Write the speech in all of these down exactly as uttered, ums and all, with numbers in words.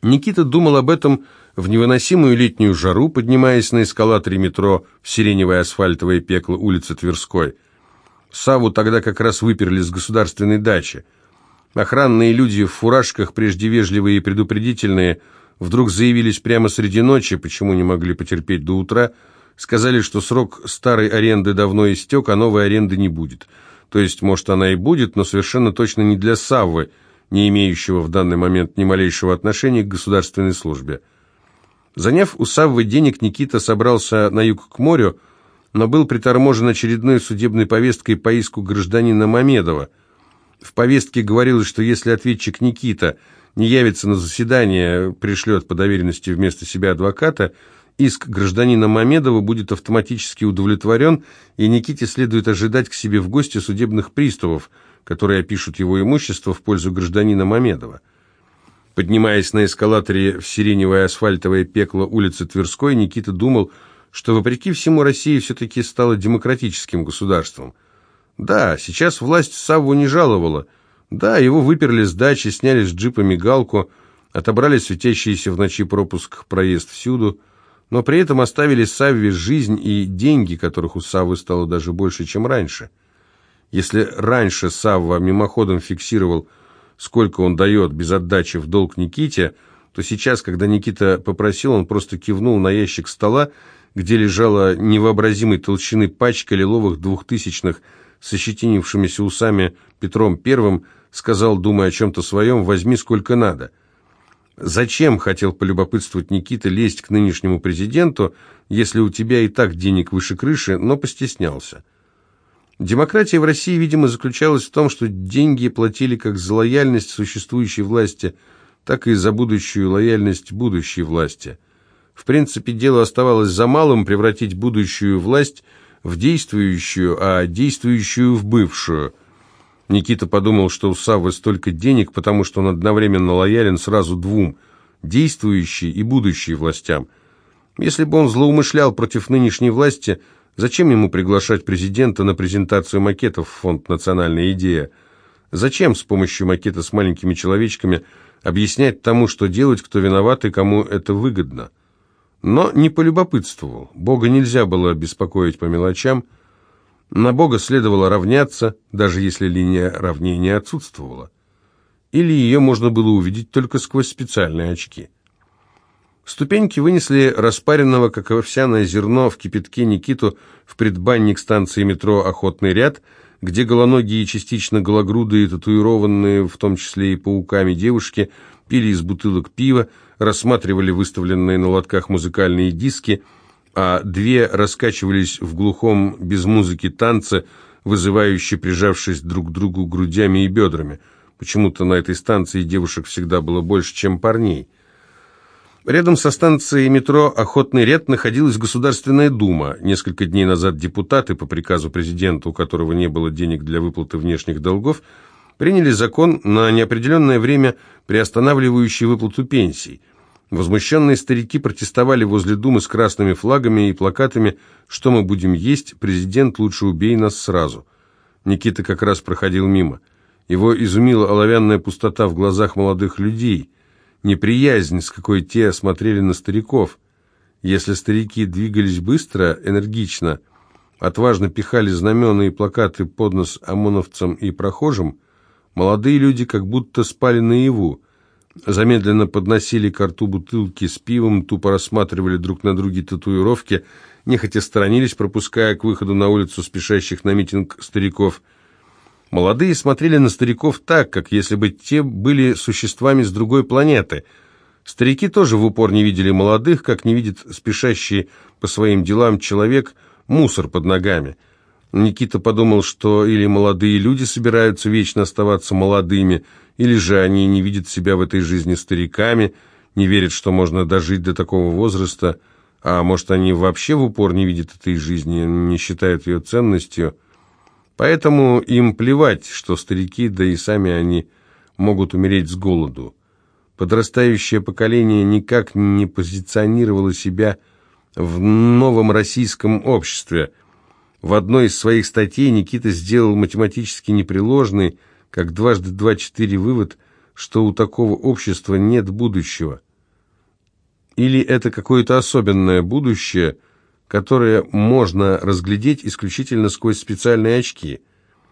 Никита думал об этом в невыносимую летнюю жару, поднимаясь на эскалаторе метро в сиреневое асфальтовое пекло улицы Тверской. Савву тогда как раз выперли с государственной дачи. Охранные люди в фуражках, прежде вежливые и предупредительные, вдруг заявились прямо среди ночи, почему не могли потерпеть до утра, сказали, что срок старой аренды давно истек, а новой аренды не будет. То есть, может, она и будет, но совершенно точно не для Саввы, не имеющего в данный момент ни малейшего отношения к государственной службе. Заняв у Саввы денег, Никита собрался на юг к морю, но был приторможен очередной судебной повесткой по иску гражданина Мамедова. В повестке говорилось, что если ответчик Никита не явится на заседание, пришлет по доверенности вместо себя адвоката, иск гражданина Мамедова будет автоматически удовлетворен, и Никите следует ожидать к себе в гости судебных приставов, которые опишут его имущество в пользу гражданина Мамедова. Поднимаясь на эскалаторе в сиреневое асфальтовое пекло улицы Тверской, Никита думал, что, вопреки всему, Россия все-таки стала демократическим государством. Да, сейчас власть Савву не жаловала. Да, его выперли с дачи, сняли с джипа мигалку, отобрали светящийся в ночи пропуск проезд всюду, но при этом оставили Савве жизнь и деньги, которых у Саввы стало даже больше, чем раньше. Если раньше Савва мимоходом фиксировал, сколько он дает без отдачи в долг Никите, то сейчас, когда Никита попросил, он просто кивнул на ящик стола, где лежала невообразимой толщины пачка лиловых двухтысячных с ощетинившимися усами Петром Первым, сказал, думая о чем-то своем, «возьми сколько надо». Зачем, хотел полюбопытствовать Никита, лезть к нынешнему президенту, если у тебя и так денег выше крыши, но постеснялся. Демократия в России, видимо, заключалась в том, что деньги платили как за лояльность существующей власти, так и за будущую лояльность будущей власти. В принципе, дело оставалось за малым превратить будущую власть в действующую, а действующую в бывшую. Никита подумал, что у Саввы столько денег, потому что он одновременно лоялен сразу двум – действующей и будущей властям. Если бы он злоумышлял против нынешней власти, зачем ему приглашать президента на презентацию макетов в фонд «Национальная идея»? Зачем с помощью макета с маленькими человечками объяснять тому, что делать, кто виноват и кому это выгодно? Но не полюбопытствовал. Бога нельзя было беспокоить по мелочам. На Бога следовало равняться, даже если линия равнения отсутствовала. Или ее можно было увидеть только сквозь специальные очки. Ступеньки вынесли распаренного, как овсяное зерно, в кипятке Никиту в предбанник станции метро «Охотный ряд», где голоногие и частично гологрудые, татуированные, в том числе и пауками, девушки, пили из бутылок пива, рассматривали выставленные на лотках музыкальные диски, а две раскачивались в глухом, без музыки танце, вызывающе прижавшись друг к другу грудями и бедрами. Почему-то на этой станции девушек всегда было больше, чем парней. Рядом со станцией метро «Охотный ряд» находилась Государственная Дума. Несколько дней назад депутаты, по приказу президента, у которого не было денег для выплаты внешних долгов, приняли закон на неопределенное время, приостанавливающий выплату пенсий. Возмущенные старики протестовали возле Думы с красными флагами и плакатами «Что мы будем есть? Президент, лучше убей нас сразу». Никита как раз проходил мимо. Его изумила оловянная пустота в глазах молодых людей, неприязнь, с какой те смотрели на стариков. Если старики двигались быстро, энергично, отважно пихали знамена и плакаты под нос ОМОНовцам и прохожим, молодые люди как будто спали наяву, замедленно подносили к рту бутылки с пивом, тупо рассматривали друг на друге татуировки, нехотя сторонились, пропуская к выходу на улицу спешащих на митинг стариков. Молодые смотрели на стариков так, как если бы те были существами с другой планеты. Старики тоже в упор не видели молодых, как не видит спешащий по своим делам человек мусор под ногами. Никита подумал, что или молодые люди собираются вечно оставаться молодыми, или же они не видят себя в этой жизни стариками, не верят, что можно дожить до такого возраста, а может, они вообще в упор не видят этой жизни, не считают ее ценностью. Поэтому им плевать, что старики, да и сами они могут умереть с голоду. Подрастающее поколение никак не позиционировало себя в новом российском обществе. В одной из своих статей Никита сделал математически непреложный, как дважды два четыре, вывод, что у такого общества нет будущего. Или это какое-то особенное будущее, которое можно разглядеть исключительно сквозь специальные очки?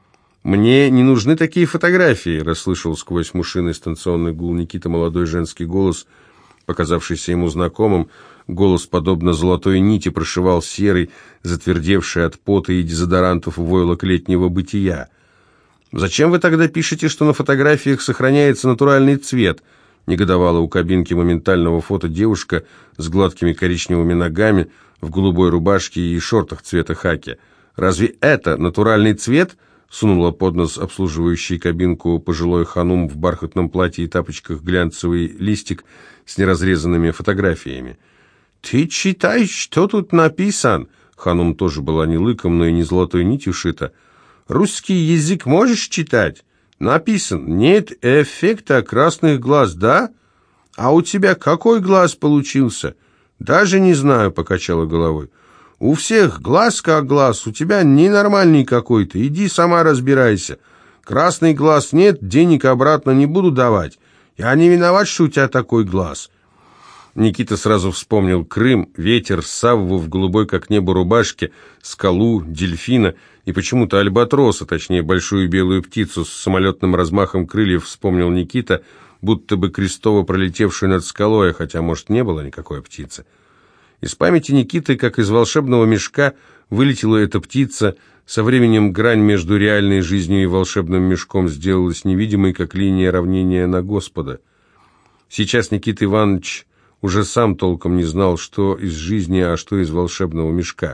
«Мне не нужны такие фотографии», — расслышал сквозь мушиный станционный гул Никита молодой женский голос, показавшийся ему знакомым. Голос, подобно золотой нити, прошивал серый, затвердевший от пота и дезодорантов войлок летнего бытия. «Зачем вы тогда пишете, что на фотографиях сохраняется натуральный цвет?» — негодовала у кабинки моментального фото девушка с гладкими коричневыми ногами в голубой рубашке и шортах цвета хаки. «Разве это натуральный цвет?» — сунула под нос обслуживающий кабинку пожилой ханум в бархатном платье и тапочках глянцевый листик с неразрезанными фотографиями. «Ты читай, что тут написан?» Ханум тоже была не лыком, но и не золотой нитью шита. «Русский язык можешь читать? Написан: нет эффекта красных глаз, да? А у тебя какой глаз получился?» «Даже не знаю», — покачала головой. «У всех глаз как глаз, у тебя ненормальный какой-то, иди сама разбирайся. Красный глаз нет, денег обратно не буду давать. Я не виноват, что у тебя такой глаз». Никита сразу вспомнил Крым, ветер, Савву в голубой как небо рубашке, скалу, дельфина и почему-то альбатроса, точнее большую белую птицу с самолетным размахом крыльев вспомнил Никита, будто бы крестово пролетевшую над скалой, хотя, может, не было никакой птицы. Из памяти Никиты, как из волшебного мешка, вылетела эта птица. Со временем грань между реальной жизнью и волшебным мешком сделалась невидимой, как линия равнения на Господа. Сейчас Никита Иванович уже сам толком не знал, что из жизни, а что из волшебного мешка.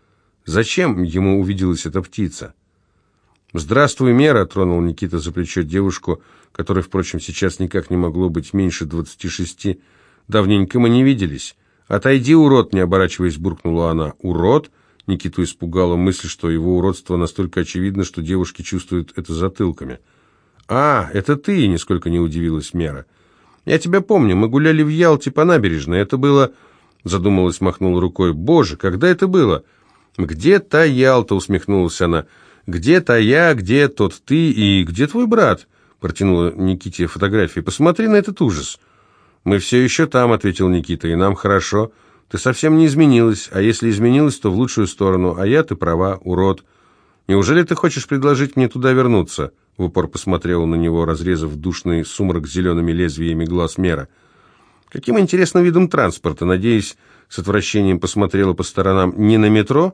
Зачем ему увиделась эта птица? «Здравствуй, Мера!» — тронул Никита за плечо девушку, которой, впрочем, сейчас никак не могло быть меньше двадцати шести. «Давненько мы не виделись». «Отойди, урод!» — не оборачиваясь, буркнула она. «Урод?» — Никиту испугала мысль, что его уродство настолько очевидно, что девушки чувствуют это затылками. «А, это ты!» — нисколько не удивилась Мера. «Я тебя помню, мы гуляли в Ялте по набережной. Это было...» — задумалась, махнула рукой. «Боже, когда это было?» «Где та Ялта?» — усмехнулась она. «Где-то я, где тот ты и где твой брат?» — протянула Никите фотографии. «Посмотри на этот ужас». «Мы все еще там», — ответил Никита, — «и нам хорошо. Ты совсем не изменилась, а если изменилась, то в лучшую сторону, а я, ты права, урод. Неужели ты хочешь предложить мне туда вернуться?» В упор посмотрела на него, разрезав душный сумрак зелеными лезвиями глаз Мера. «Каким интересным видом транспорта?» Надеюсь, с отвращением посмотрела по сторонам. «Не на метро?»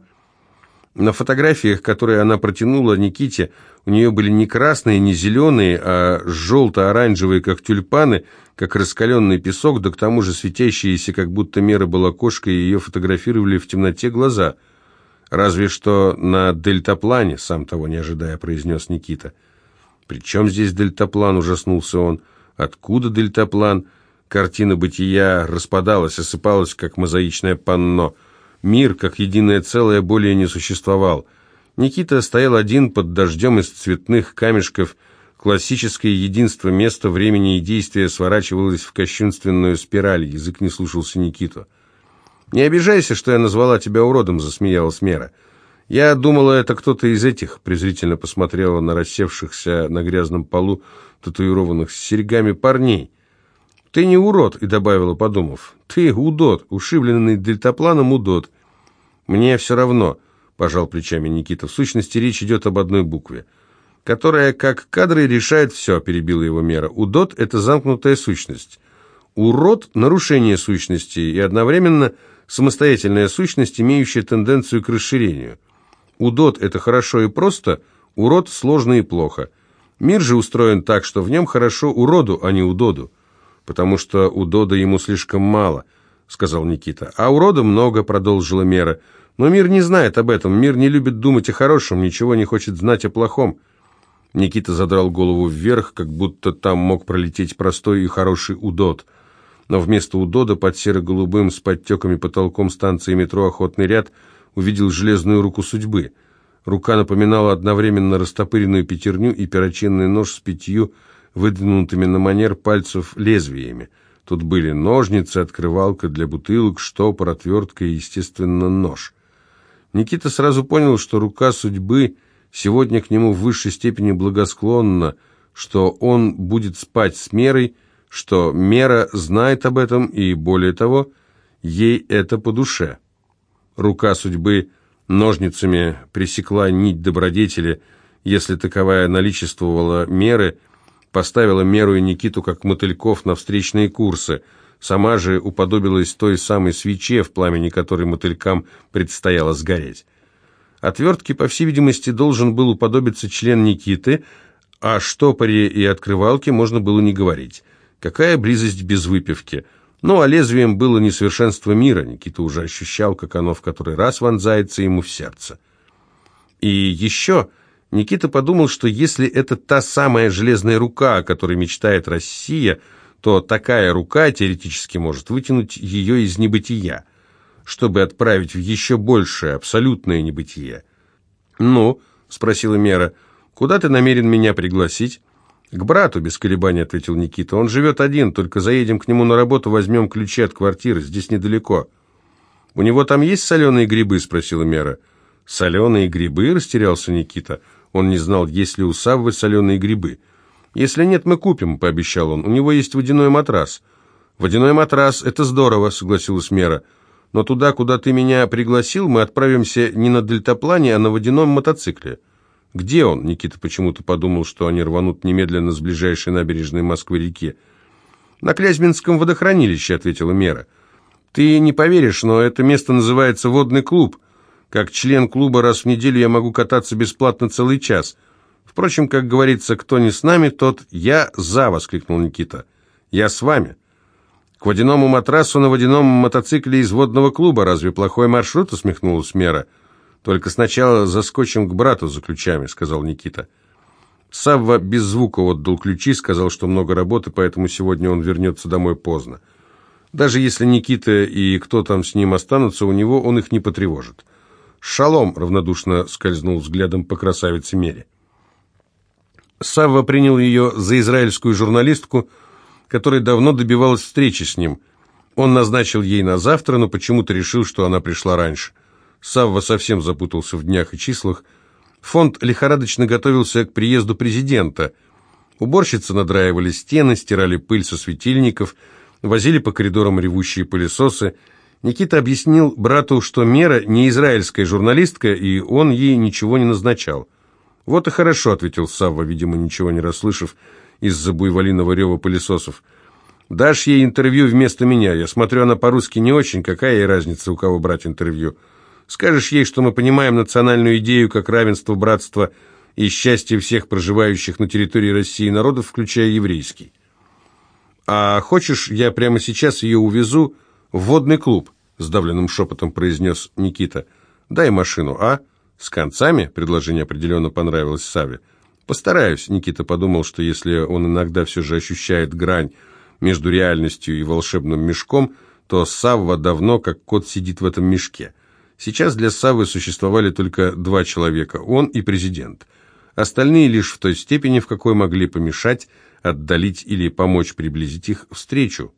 На фотографиях, которые она протянула Никите, у нее были не красные, не зеленые, а желто-оранжевые, как тюльпаны, как раскаленный песок, да к тому же светящиеся, как будто Мера была кошкой, и ее фотографировали в темноте глаза. «Разве что на дельтаплане», сам того не ожидая, произнес Никита. «При чем здесь дельтаплан?» — ужаснулся он. «Откуда дельтаплан?» Картина бытия распадалась, осыпалась, как мозаичное панно. Мир, как единое целое, более не существовал. Никита стоял один под дождем из цветных камешков. Классическое единство места, времени и действия сворачивалось в кощунственную спираль. Язык не слушался Никиту. «Не обижайся, что я назвала тебя уродом», — засмеялась Мера. «Я думала, это кто-то из этих», — презрительно посмотрела на рассевшихся на грязном полу татуированных с серьгами парней. «Ты не урод», — и добавила, подумав. «Ты удот, ушибленный дельтапланом удот». «Мне все равно», — пожал плечами Никита. «В сущности, речь идет об одной букве, которая, как кадры, решает все», — перебила его Мера. «Удот — это замкнутая сущность. Урод — нарушение сущности и одновременно самостоятельная сущность, имеющая тенденцию к расширению. Удот — это хорошо и просто, урод — сложно и плохо. Мир же устроен так, что в нем хорошо уроду, а не удоду. «Потому что у Дода ему слишком мало», — сказал Никита. «А урода много», — продолжила Мера. «Но мир не знает об этом, мир не любит думать о хорошем, ничего не хочет знать о плохом». Никита задрал голову вверх, как будто там мог пролететь простой и хороший удод. Но вместо удода под серо-голубым с подтеками потолком станции метро «Охотный ряд» увидел железную руку судьбы. Рука напоминала одновременно растопыренную пятерню и перочинный нож с пятью выдвинутыми на манер пальцев лезвиями. Тут были ножницы, открывалка для бутылок, штопор, отвертка и, естественно, нож. Никита сразу понял, что рука судьбы сегодня к нему в высшей степени благосклонна, что он будет спать с Мерой, что Мера знает об этом и, более того, ей это по душе. Рука судьбы ножницами пресекла нить добродетели, если таковая наличествовала меры, поставила Меру и Никиту как мотыльков на встречные курсы, сама же уподобилась той самой свече, в пламени которой мотылькам предстояло сгореть. Отвертке, по всей видимости, должен был уподобиться член Никиты, о штопоре и открывалке можно было не говорить. Какая близость без выпивки! Ну, а лезвием было несовершенство мира. Никита уже ощущал, как оно в который раз вонзается ему в сердце. И еще Никита подумал, что если это та самая железная рука, о которой мечтает Россия, то такая рука теоретически может вытянуть ее из небытия, чтобы отправить в еще большее, абсолютное небытие. «Ну?» — спросила Мера. «Куда ты намерен меня пригласить?» «К брату», — без колебаний ответил Никита. «Он живет один, только заедем к нему на работу, возьмем ключи от квартиры, здесь недалеко». «У него там есть соленые грибы?» — спросила Мера. «Соленые грибы?» — растерялся Никита. Он не знал, есть ли у Саввы соленые грибы. «Если нет, мы купим», — пообещал он. «У него есть водяной матрас». «Водяной матрас — это здорово», — согласилась Мера. «Но туда, куда ты меня пригласил, мы отправимся не на дельтаплане, а на водяном мотоцикле». «Где он?» — Никита почему-то подумал, что они рванут немедленно с ближайшей набережной Москвы-реки. «На Клязьминском водохранилище», — ответила Мера. «Ты не поверишь, но это место называется водный клуб. Как член клуба раз в неделю я могу кататься бесплатно целый час. Впрочем, как говорится, кто не с нами, тот я за», — воскликнул Никита. «Я с вами». «К водяному матрасу на водяном мотоцикле из водного клуба. Разве плохой маршрут?» — усмехнулась Мера. «Только сначала заскочим к брату за ключами», — сказал Никита. Савва без звука отдал ключи, сказал, что много работы, поэтому сегодня он вернется домой поздно. Даже если Никита и кто там с ним останутся, у него он их не потревожит. «Шалом!» — равнодушно скользнул взглядом по красавице Мере. Савва принял ее за израильскую журналистку, которая давно добивалась встречи с ним. Он назначил ей на завтра, но почему-то решил, что она пришла раньше. Савва совсем запутался в днях и числах. Фонд лихорадочно готовился к приезду президента. Уборщицы надраивали стены, стирали пыль со светильников, возили по коридорам ревущие пылесосы. Никита объяснил брату, что Мера не израильская журналистка, и он ей ничего не назначал. «Вот и хорошо», — ответил Савва, видимо, ничего не расслышав из-за буйволиного рева пылесосов. «Дашь ей интервью вместо меня. Я смотрю, она по-русски не очень. Какая ей разница, у кого брать интервью? Скажешь ей, что мы понимаем национальную идею как равенство, братство и счастье всех проживающих на территории России народов, включая еврейский. А хочешь, я прямо сейчас ее увезу в водный клуб?» — сдавленным шепотом произнес Никита. «Дай машину, а?» «С концами?» — предложение определенно понравилось Савве. «Постараюсь», — Никита подумал, что если он иногда все же ощущает грань между реальностью и волшебным мешком, то Савва давно как кот сидит в этом мешке. Сейчас для Саввы существовали только два человека, он и президент. Остальные лишь в той степени, в какой могли помешать, отдалить или помочь приблизить их встречу.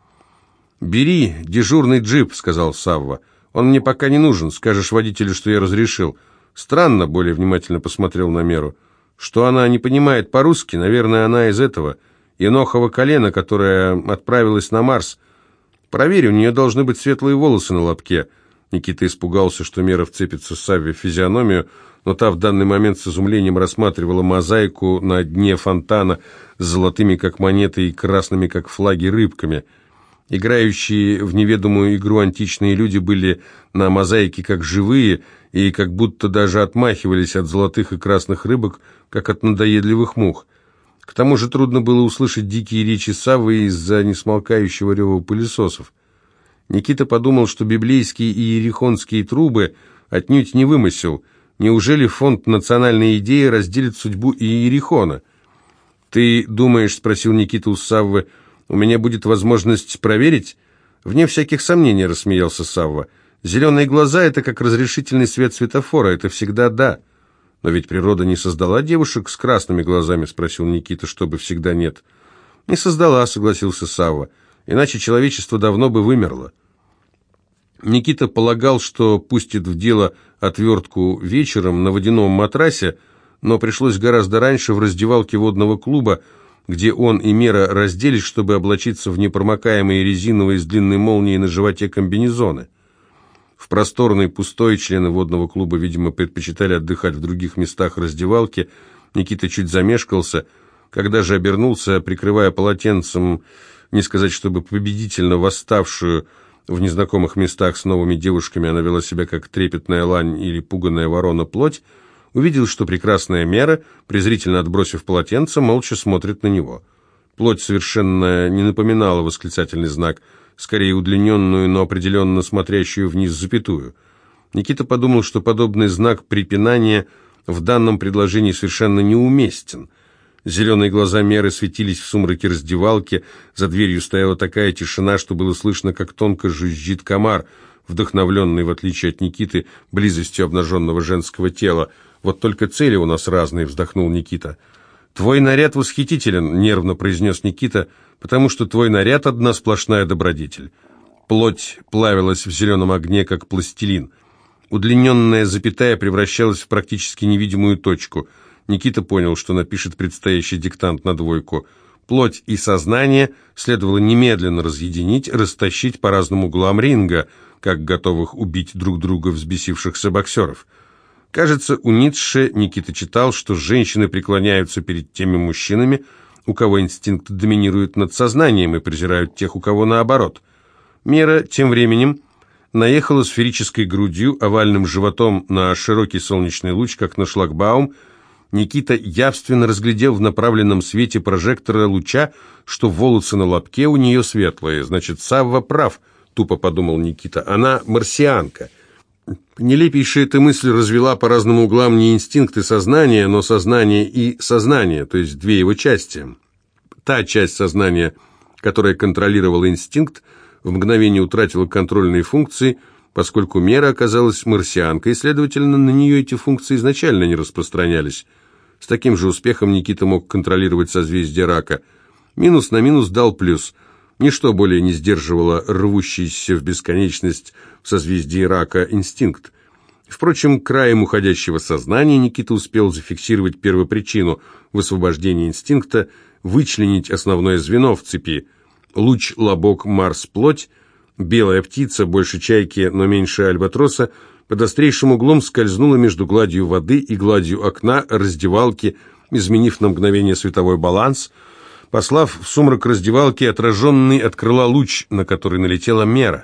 «Бери дежурный джип», — сказал Савва. «Он мне пока не нужен, скажешь водителю, что я разрешил». Странно, более внимательно посмотрел на Меру. Что она не понимает по-русски, наверное, она из этого енохова колена, которая отправилась на Марс. Проверь, у нее должны быть светлые волосы на лобке. Никита испугался, что Мера вцепится Савве в физиономию, но та в данный момент с изумлением рассматривала мозаику на дне фонтана с золотыми, как монеты, и красными, как флаги, рыбками. Играющие в неведомую игру античные люди были на мозаике как живые, и как будто даже отмахивались от золотых и красных рыбок, как от надоедливых мух. К тому же трудно было услышать дикие речи Саввы из-за несмолкающего рева пылесосов. Никита подумал, что библейские и иерихонские трубы отнюдь не вымысел. Неужели фонд национальной идеи разделит судьбу Иерихона? «Ты думаешь, — спросил Никита у Саввы, — у меня будет возможность проверить?» «Вне всяких сомнений», — рассмеялся Савва. «Зеленые глаза — это как разрешительный свет светофора, это всегда да». «Но ведь природа не создала девушек с красными глазами?» — спросил Никита, — «чтобы всегда нет». «Не создала», — согласился Савва, — «иначе человечество давно бы вымерло». Никита полагал, что пустит в дело отвертку вечером на водяном матрасе, но пришлось гораздо раньше в раздевалке водного клуба, где он и Мера разделись, чтобы облачиться в непромокаемые резиновые с длинной молнией на животе комбинезоны. В просторной, пустой, члены водного клуба, видимо, предпочитали отдыхать в других местах раздевалки. Никита чуть замешкался, когда же обернулся, прикрывая полотенцем, не сказать, чтобы победительно восставшую в незнакомых местах с новыми девушками, она вела себя как трепетная лань или пуганая ворона плоть, увидел, что прекрасная Мера, презрительно отбросив полотенце, молча смотрит на него. Плоть совершенно не напоминала восклицательный знак, скорее удлиненную, но определенно смотрящую вниз запятую. Никита подумал, что подобный знак препинания в данном предложении совершенно неуместен. Зеленые глаза Меры светились в сумраке раздевалки, за дверью стояла такая тишина, что было слышно, как тонко жужжит комар, вдохновленный, в отличие от Никиты, близостью обнаженного женского тела. «Вот только цели у нас разные», — вздохнул Никита. «Твой наряд восхитителен», — нервно произнес Никита, «потому что твой наряд — одна сплошная добродетель». Плоть плавилась в зеленом огне, как пластилин. Удлиненная запятая превращалась в практически невидимую точку. Никита понял, что напишет предстоящий диктант на двойку. Плоть и сознание следовало немедленно разъединить, растащить по разным углам ринга, как готовых убить друг друга взбесившихся боксеров. Кажется, у Ницше Никита читал, что женщины преклоняются перед теми мужчинами, у кого инстинкт доминирует над сознанием, и презирают тех, у кого наоборот. Мера тем временем наехала сферической грудью, овальным животом на широкий солнечный луч, как на шлагбаум. Никита явственно разглядел в направленном свете прожектора луча, что волосы на лобке у нее светлые. Значит, Савва прав, тупо подумал Никита, она марсианка. Нелепейшая эта мысль развела по разным углам не инстинкты сознания, но сознание и сознание, то есть две его части. Та часть сознания, которая контролировала инстинкт, в мгновение утратила контрольные функции, поскольку Мера оказалась марсианкой, и, следовательно, на нее эти функции изначально не распространялись. С таким же успехом Никита мог контролировать созвездие Рака. Минус на минус дал плюс. Ничто более не сдерживало рвущийся в бесконечность в созвездии Рака инстинкт. Впрочем, краем уходящего сознания Никита успел зафиксировать первопричину высвобождения инстинкта, вычленить основное звено в цепи. Луч, лобок, Марс, плоть, белая птица, больше чайки, но меньше альбатроса, под острейшим углом скользнула между гладью воды и гладью окна раздевалки, изменив на мгновение световой баланс, послав в сумрак раздевалки отраженный от крыла луч, на который налетела Мера.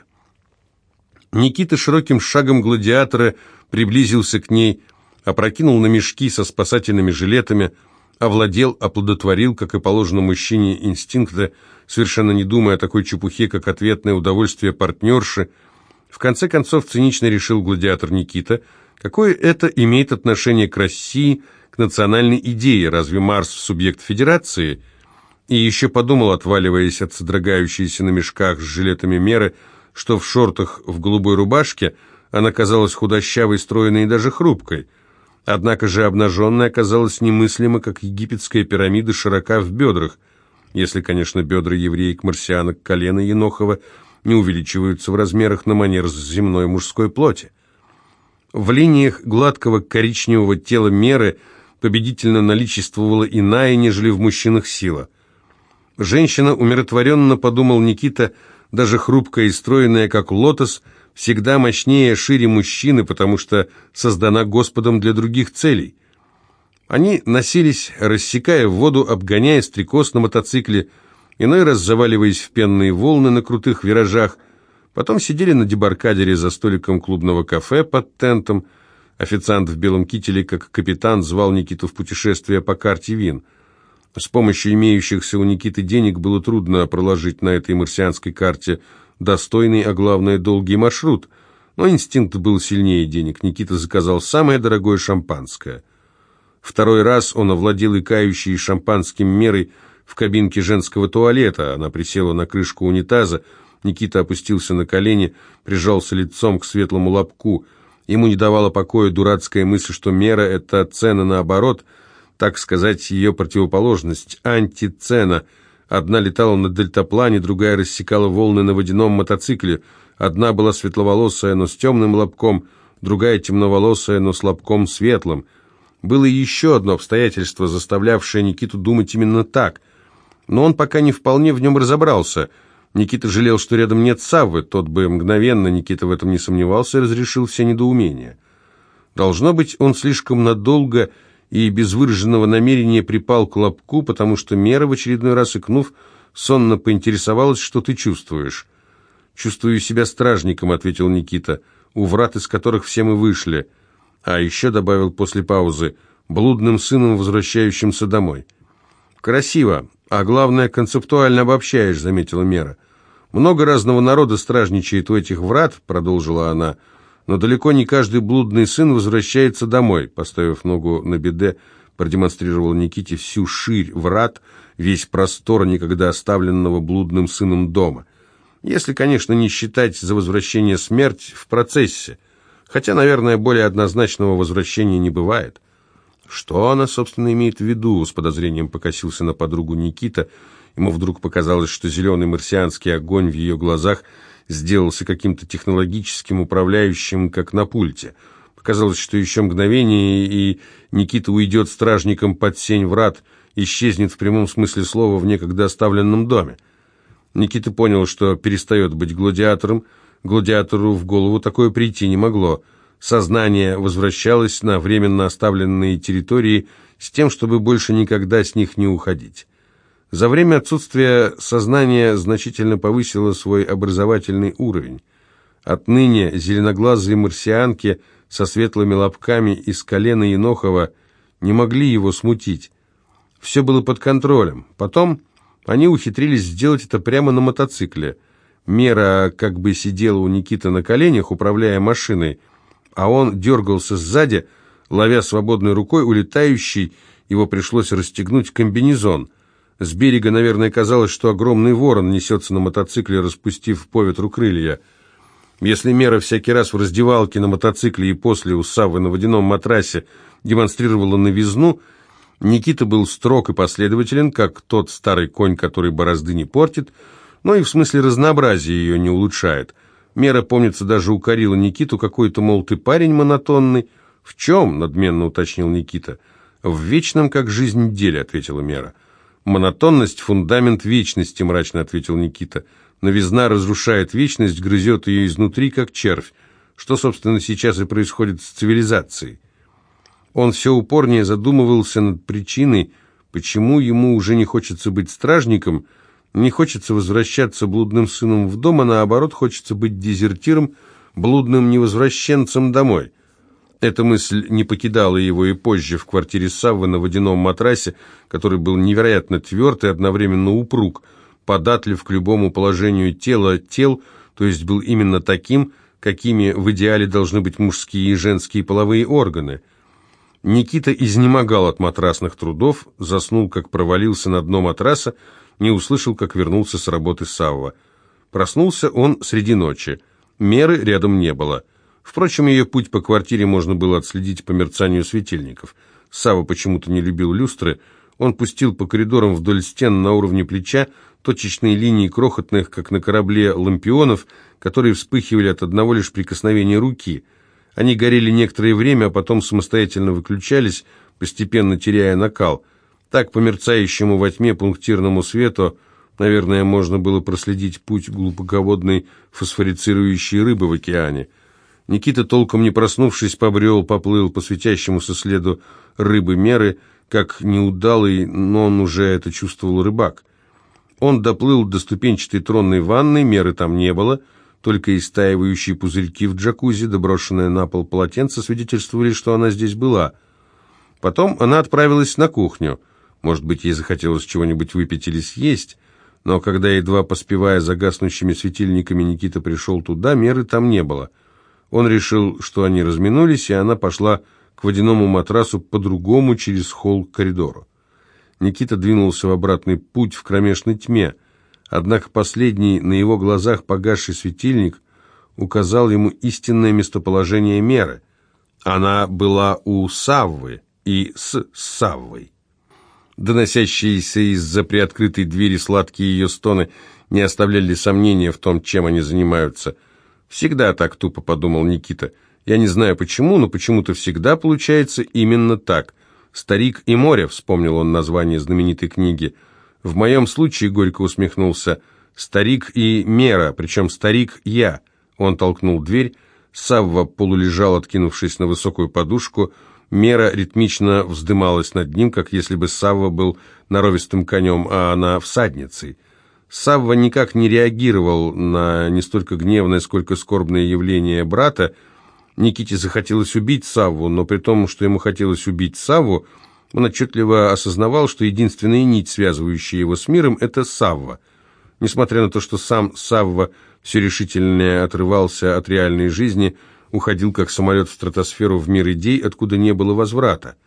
Никита широким шагом гладиатора приблизился к ней, опрокинул на мешки со спасательными жилетами, овладел, оплодотворил, как и положено мужчине инстинкта, совершенно не думая о такой чепухе, как ответное удовольствие партнерши. В конце концов, цинично решил гладиатор Никита, какое это имеет отношение к России, к национальной идее, разве Марс субъект федерации? И еще подумал, отваливаясь от содрогающейся на мешках с жилетами Меры, что в шортах в голубой рубашке она казалась худощавой, стройной и даже хрупкой. Однако же обнаженная оказалась немыслимо, как египетская пирамида, широка в бедрах, если, конечно, бедра евреек-марсианок колена Енохова не увеличиваются в размерах на манер земной мужской плоти. В линиях гладкого коричневого тела Меры победительно наличествовала иная, нежели в мужчинах, сила. Женщина, умиротворенно подумал Никита, даже хрупкая и стройная, как лотос, всегда мощнее и шире мужчины, потому что создана Господом для других целей. Они носились, рассекая воду, обгоняя стрекоз на мотоцикле, иной раз заваливаясь в пенные волны на крутых виражах, потом сидели на дебаркадере за столиком клубного кафе под тентом. Официант в белом кителе, как капитан, звал Никиту в путешествие по карте вин. С помощью имеющихся у Никиты денег было трудно проложить на этой марсианской карте достойный, а главное, долгий маршрут, но инстинкт был сильнее денег. Никита заказал самое дорогое шампанское. Второй раз он овладел икающей шампанским Мерой в кабинке женского туалета. Она присела на крышку унитаза. Никита опустился на колени, прижался лицом к светлому лобку. Ему не давала покоя дурацкая мысль, что Мера — это цена наоборот, так сказать, ее противоположность, антицена. Одна летала на дельтаплане, другая рассекала волны на водяном мотоцикле. Одна была светловолосая, но с темным лобком, другая темноволосая, но с лобком светлым. Было еще одно обстоятельство, заставлявшее Никиту думать именно так. Но он пока не вполне в нем разобрался. Никита жалел, что рядом нет Саввы, тот бы мгновенно, Никита в этом не сомневался, разрешил все недоумения. Должно быть, он слишком надолго и без выраженного намерения припал к лобку, потому что Мера, в очередной раз икнув, сонно поинтересовалась, что ты чувствуешь. «Чувствую себя стражником», — ответил Никита, — «у врат, из которых все мы вышли». А еще добавил после паузы: «блудным сыном, возвращающимся домой». «Красиво, а главное, концептуально обобщаешь», — заметила Мера. «Много разного народа стражничает у этих врат», — продолжила она, — «но далеко не каждый блудный сын возвращается домой». Поставив ногу на беде, продемонстрировал Никите всю ширь врат, весь простор никогда оставленного блудным сыном дома. Если, конечно, не считать за возвращение смерть в процессе, хотя, наверное, более однозначного возвращения не бывает. Что она, собственно, имеет в виду? С подозрением покосился на подругу Никита. Ему вдруг показалось, что зеленый марсианский огонь в ее глазах сделался каким-то технологическим, управляющим, как на пульте. Показалось, что еще мгновение, и Никита уйдет стражником под сень врат, исчезнет в прямом смысле слова в некогда оставленном доме. Никита понял, что перестает быть гладиатором. Гладиатору в голову такое прийти не могло. Сознание возвращалось на временно оставленные территории с тем, чтобы больше никогда с них не уходить. За время отсутствия сознание значительно повысило свой образовательный уровень. Отныне зеленоглазые марсианки со светлыми лобками из колена Енохова не могли его смутить. Все было под контролем. Потом они ухитрились сделать это прямо на мотоцикле. Мера как бы сидела у Никиты на коленях, управляя машиной, а он дергался сзади, ловя свободной рукой улетающий, его пришлось расстегнуть комбинезон. С берега, наверное, казалось, что огромный ворон несется на мотоцикле, распустив по ветру крылья. Если Мера всякий раз в раздевалке на мотоцикле и после у Саввы на водяном матрасе демонстрировала новизну, Никита был строг и последователен, как тот старый конь, который борозды не портит, но и в смысле разнообразия ее не улучшает. Мера, помнится, даже укорила Никиту: какой-то, мол, ты парень монотонный. «В чем?» — надменно уточнил Никита. «В вечном, как жизнь, деле», — ответила Мера. «Монотонность — фундамент вечности», — мрачно ответил Никита. «Новизна разрушает вечность, грызет ее изнутри, как червь. Что, собственно, сейчас и происходит с цивилизацией». Он все упорнее задумывался над причиной, почему ему уже не хочется быть стражником, не хочется возвращаться блудным сыном в дом, а наоборот хочется быть дезертиром, блудным невозвращенцем домой. Эта мысль не покидала его и позже в квартире Саввы на водяном матрасе, который был невероятно тверд и одновременно упруг, податлив к любому положению тела тел, то есть был именно таким, какими в идеале должны быть мужские и женские половые органы. Никита изнемогал от матрасных трудов, заснул, как провалился на дно матраса, не услышал, как вернулся с работы Савва. Проснулся он среди ночи. Меры рядом не было. Впрочем, ее путь по квартире можно было отследить по мерцанию светильников. Савва почему-то не любил люстры. Он пустил по коридорам вдоль стен на уровне плеча точечные линии крохотных, как на корабле, лампионов, которые вспыхивали от одного лишь прикосновения руки. Они горели некоторое время, а потом самостоятельно выключались, постепенно теряя накал. Так по мерцающему во тьме пунктирному свету, наверное, можно было проследить путь глубоководной фосфорицирующей рыбы в океане. Никита, толком не проснувшись, побрел, поплыл по светящемуся следу рыбы Меры, как неудалый, но он уже это чувствовал, рыбак. Он доплыл до ступенчатой тронной ванны, Меры там не было, только истаивающие пузырьки в джакузи, доброшенное на пол полотенце свидетельствовали, что она здесь была. Потом она отправилась на кухню. Может быть, ей захотелось чего-нибудь выпить или съесть, но когда, едва поспевая за гаснущими светильниками, Никита пришел туда, Меры там не было. Он решил, что они разминулись, и она пошла к водяному матрасу по-другому через холл к коридору. Никита двинулся в обратный путь в кромешной тьме, однако последний, на его глазах погасший светильник, указал ему истинное местоположение Меры. Она была у Саввы и с Саввой. Доносящиеся из-за приоткрытой двери сладкие ее стоны не оставляли сомнения в том, чем они занимаются. «Всегда так тупо», — подумал Никита. «Я не знаю почему, но почему-то всегда получается именно так. «Старик и море», — вспомнил он название знаменитой книги. В моем случае, горько усмехнулся, старик и Мера, причем старик я. Он толкнул дверь. Савва полулежал, откинувшись на высокую подушку. Мера ритмично вздымалась над ним, как если бы Савва был норовистым конем, а она всадницей. Савва никак не реагировал на не столько гневное, сколько скорбное явление брата. Никите захотелось убить Савву, но при том, что ему хотелось убить Савву, он отчетливо осознавал, что единственная нить, связывающая его с миром, это Савва. Несмотря на то, что сам Савва все решительнее отрывался от реальной жизни, уходил как самолет в стратосферу, в мир идей, откуда не было возврата.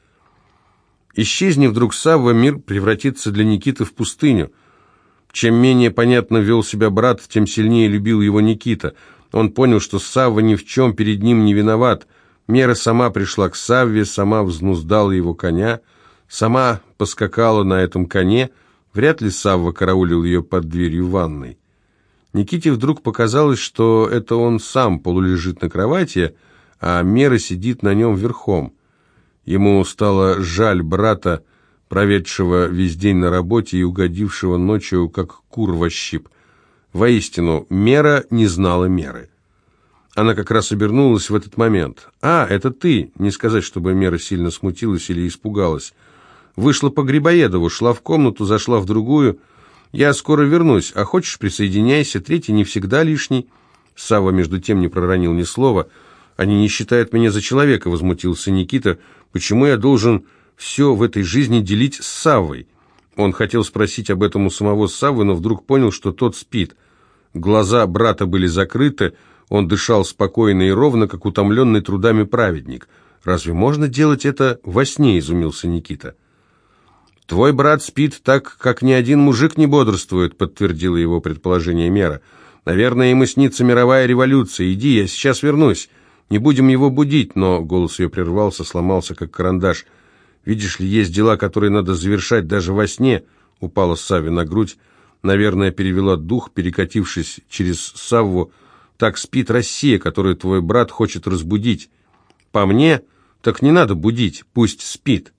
Исчезни вдруг Савва, мир превратится для Никиты в пустыню. Чем менее понятно вел себя брат, тем сильнее любил его Никита. Он понял, что Савва ни в чем перед ним не виноват. Мера сама пришла к Савве, сама взнуздала его коня, сама поскакала на этом коне. Вряд ли Савва караулил ее под дверью ванной. Никите вдруг показалось, что это он сам полулежит на кровати, а Мера сидит на нем верхом. Ему стало жаль брата, проведшего весь день на работе и угодившего ночью, как кур во щип. Воистину, Мера не знала меры. Она как раз обернулась в этот момент. «А, это ты!» Не сказать, чтобы Мера сильно смутилась или испугалась. Вышла по Грибоедову, шла в комнату, зашла в другую. «Я скоро вернусь, а хочешь, присоединяйся, третий не всегда лишний». Савва, между тем, не проронил ни слова. «Они не считают меня за человека», — возмутился Никита. «Почему я должен все в этой жизни делить с Саввой?» Он хотел спросить об этом у самого Саввы, но вдруг понял, что тот спит. Глаза брата были закрыты, он дышал спокойно и ровно, как утомленный трудами праведник. «Разве можно делать это во сне?» — изумился Никита. «Твой брат спит так, как ни один мужик не бодрствует», — подтвердила его предположение Мера. «Наверное, ему снится мировая революция. Иди, я сейчас вернусь. Не будем его будить», но голос ее прервался, сломался, как карандаш. «Видишь ли, есть дела, которые надо завершать даже во сне», — упала Савве на грудь. Наверное, перевела дух, перекатившись через Савву. «Так спит Россия, которую твой брат хочет разбудить. По мне, так не надо будить, пусть спит».